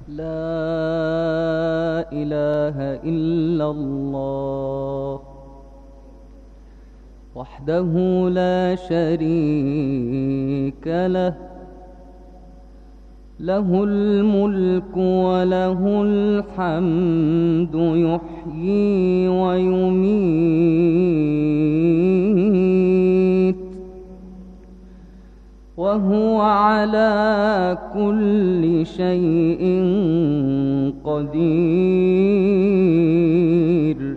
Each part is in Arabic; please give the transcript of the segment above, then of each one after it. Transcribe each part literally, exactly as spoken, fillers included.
لا إله إلا الله وحده لا شريك له، له الملك وله الحمد يحيي ويميت وهو على كل شيء قدير.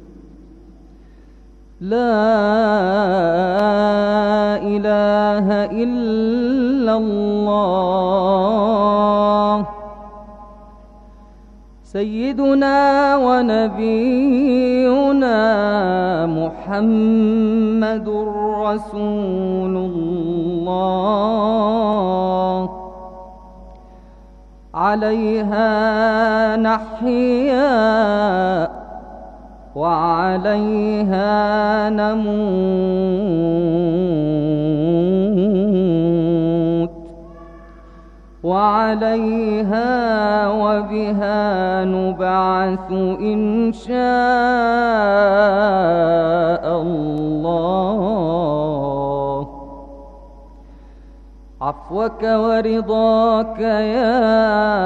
لا إله إلا الله سيدنا ونبينا محمد رسول الله، عليها نحيا وعليها نموت وعليها وبها نبعث إن شاء الله. عفوك ورضاك يا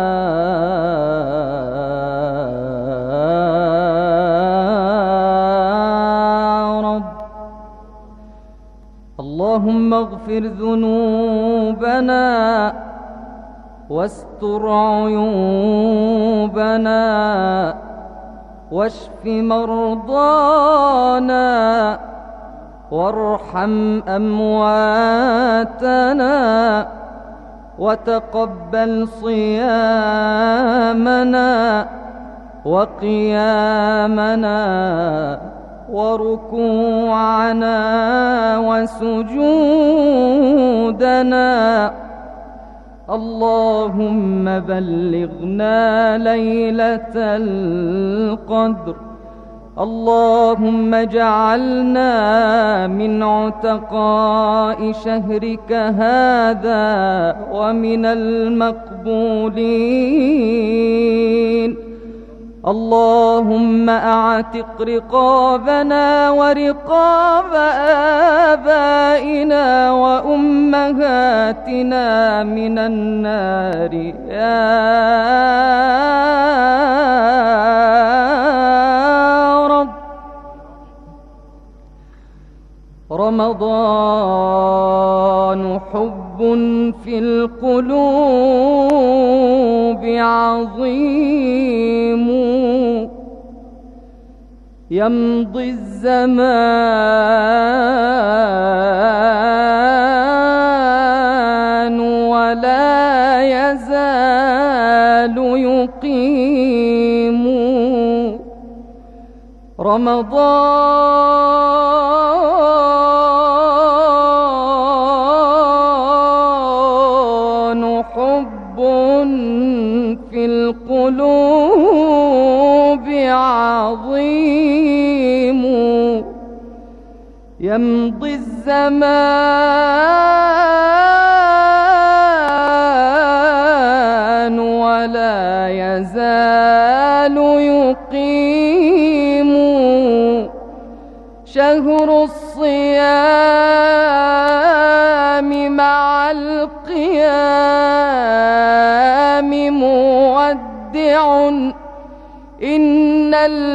اللهم اغفر ذنوبنا واستر عيوبنا واشف مرضانا وارحم أمواتنا وتقبل صيامنا وقيامنا وركوعنا وسجودنا. اللهم بلغنا ليلة القدر، اللهم اجعلنا من عتقاء شهرك هذا ومن المقبولين. اللهم أعتق رقابنا ورقاب آبائنا وأمهاتنا من النار يا رب. رمضان حب في القلوب عظيم، يمضي الزمان ولا يزال يقيم. رمضان حب في القلوب عظيم، يمضي الزمان ولا يزال يقيم. شهر الصيام مع القيام مودع، إن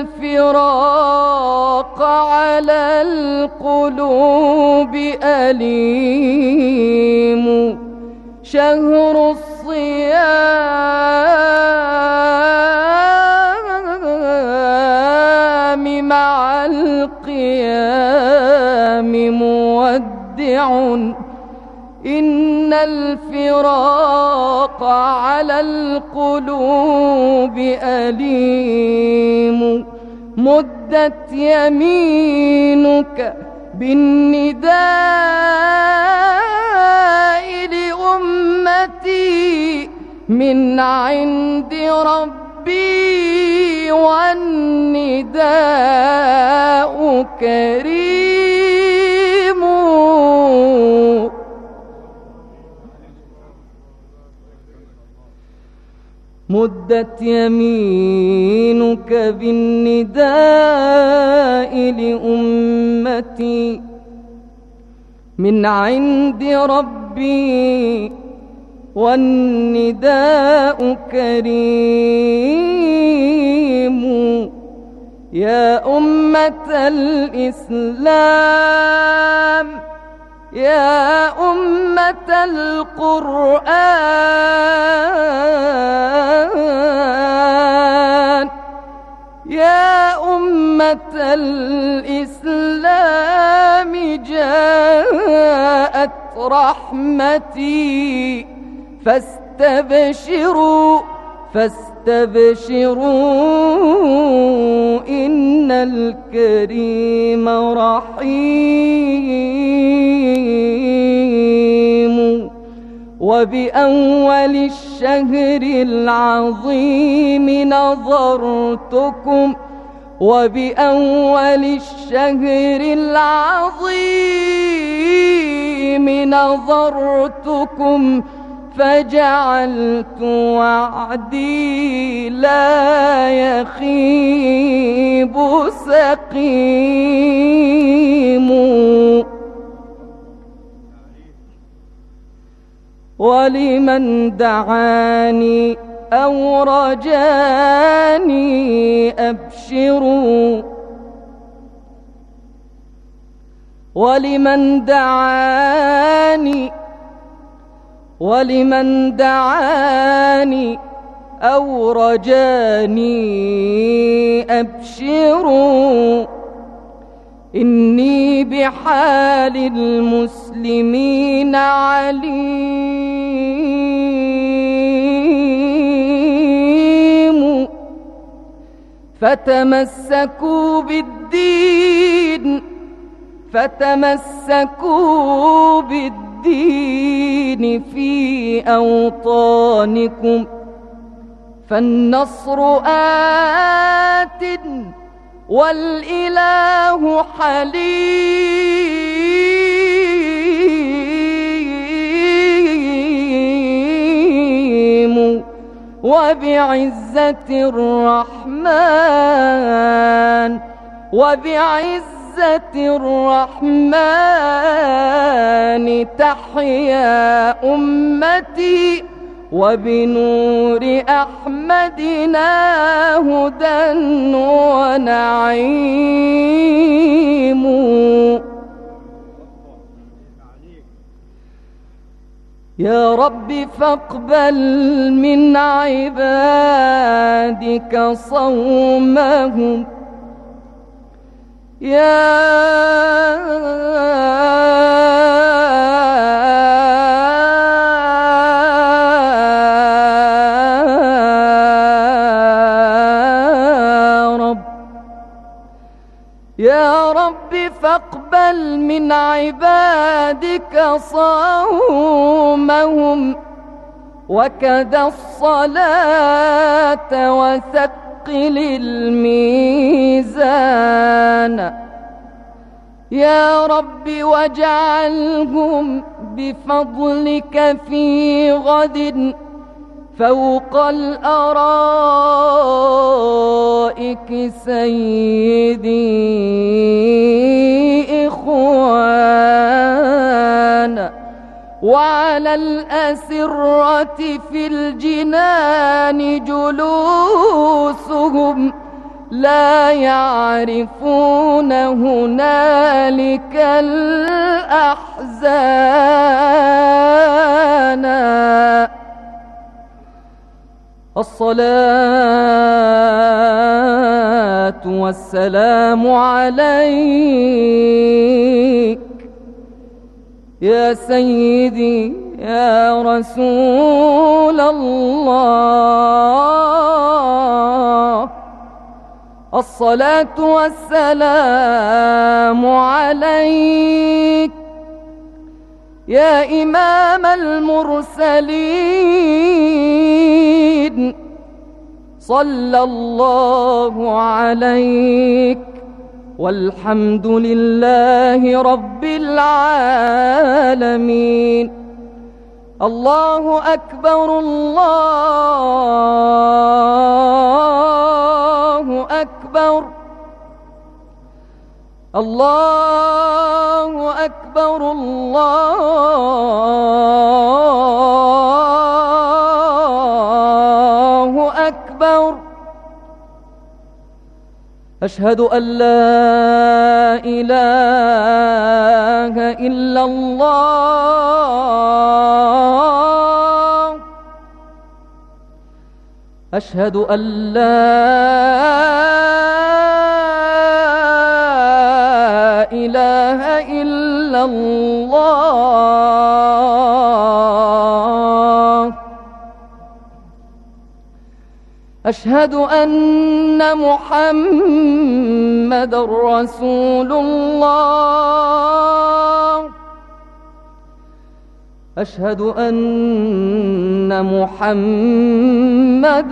الفراق على القلوب أليم. شهر الصيام مع القيام مودع، إن الفراق على القلوب أليم. مدت يمينك بالنداء لأمتي من عند ربي، والنداء كريم. مدت يمينك بالنداء لأمتي من عند ربي والنداء كريم. يا أمة الإسلام يا أمة القرآن يا أمة الإسلام جاءت رحمتي فاستبشروا فاستبشروا إن الكريم رحيم. وبأول الشهر العظيم نظرتكم وبأول الشهر العظيم نظرتكم فجعلت وعدي لا يخيب سقيم. ولمن دعاني أو رجاني أبشروا ولمن دعاني ولمن دعاني أو رجاني أبشروا إني بحال المسلمين عليم. فتمسكوا بالدين فتمسكوا بالدين في أوطانكم فالنصر آت والإله حليم. وبعزة الرحمن وبعزة الرحمن تحيا أمتي وبنور أحمدنا هدى ونعيم. يا رب فاقبل من عبادك صومهم يا يا رب فاقبل من عبادك صومهم وكذا الصلاة وثقل الميزان يا رب واجعلهم بفضلك في غد فوق الأرائك سيدي إخوانا وعلى الأسرة في الجنان جلوسهم لا يعرفون هنالك الأحزان. الصلاة والسلام عليك يا سيدي يا رسول الله. الصلاة والسلام عليك يا إمام المرسلين. صلى الله عليك والحمد لله رب العالمين. الله أكبر الله الله أكبر الله أكبر. أشهد أن لا إله إلا الله. أشهد أن لا إله إلا الله. أشهد أن محمد رسول الله. أشهد أن محمد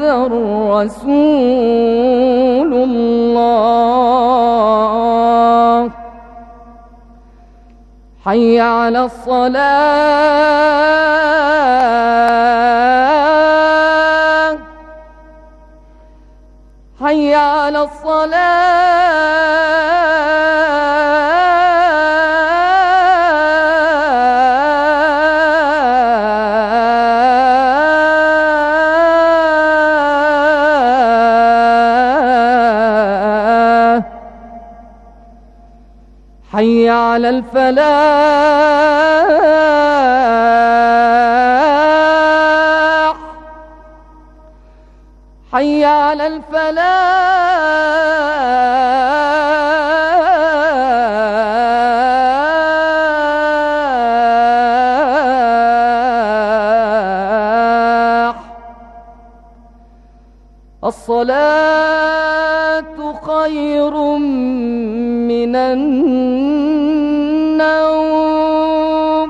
رسول الله. حي على الصلاة. حي على الصلاة. حي على الفلاح. حي على الفلاح. الصلاة خير من النوم.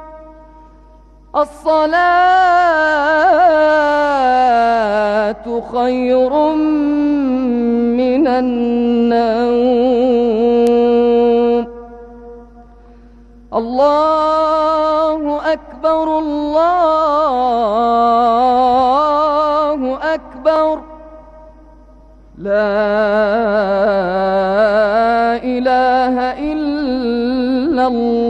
الصلاة خير من النوم. الله أكبر الله أكبر. لا إله إلا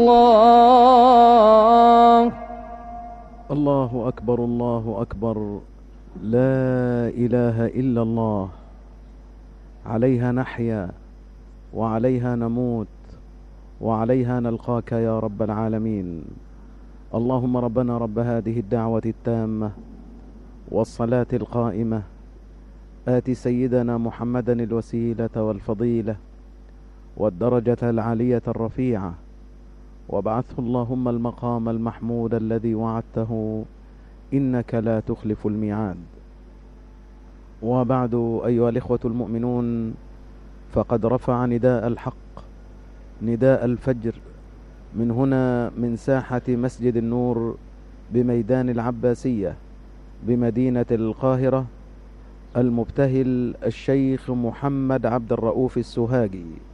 الله. الله أكبر الله أكبر. لا إله إلا الله. عليها نحيا وعليها نموت وعليها نلقاك يا رب العالمين. اللهم ربنا رب هذه الدعوة التامة والصلاة القائمة آت سيدنا محمدا الوسيلة والفضيلة والدرجة العالية الرفيعة وابعثه اللهم المقام المحمود الذي وعدته إنك لا تخلف الميعاد. وبعد أيها الإخوة المؤمنون، فقد رفع نداء الحق نداء الفجر من هنا من ساحة مسجد النور بميدان العباسية بمدينة القاهرة المبتهل الشيخ محمد عبد الرؤوف السوهاجي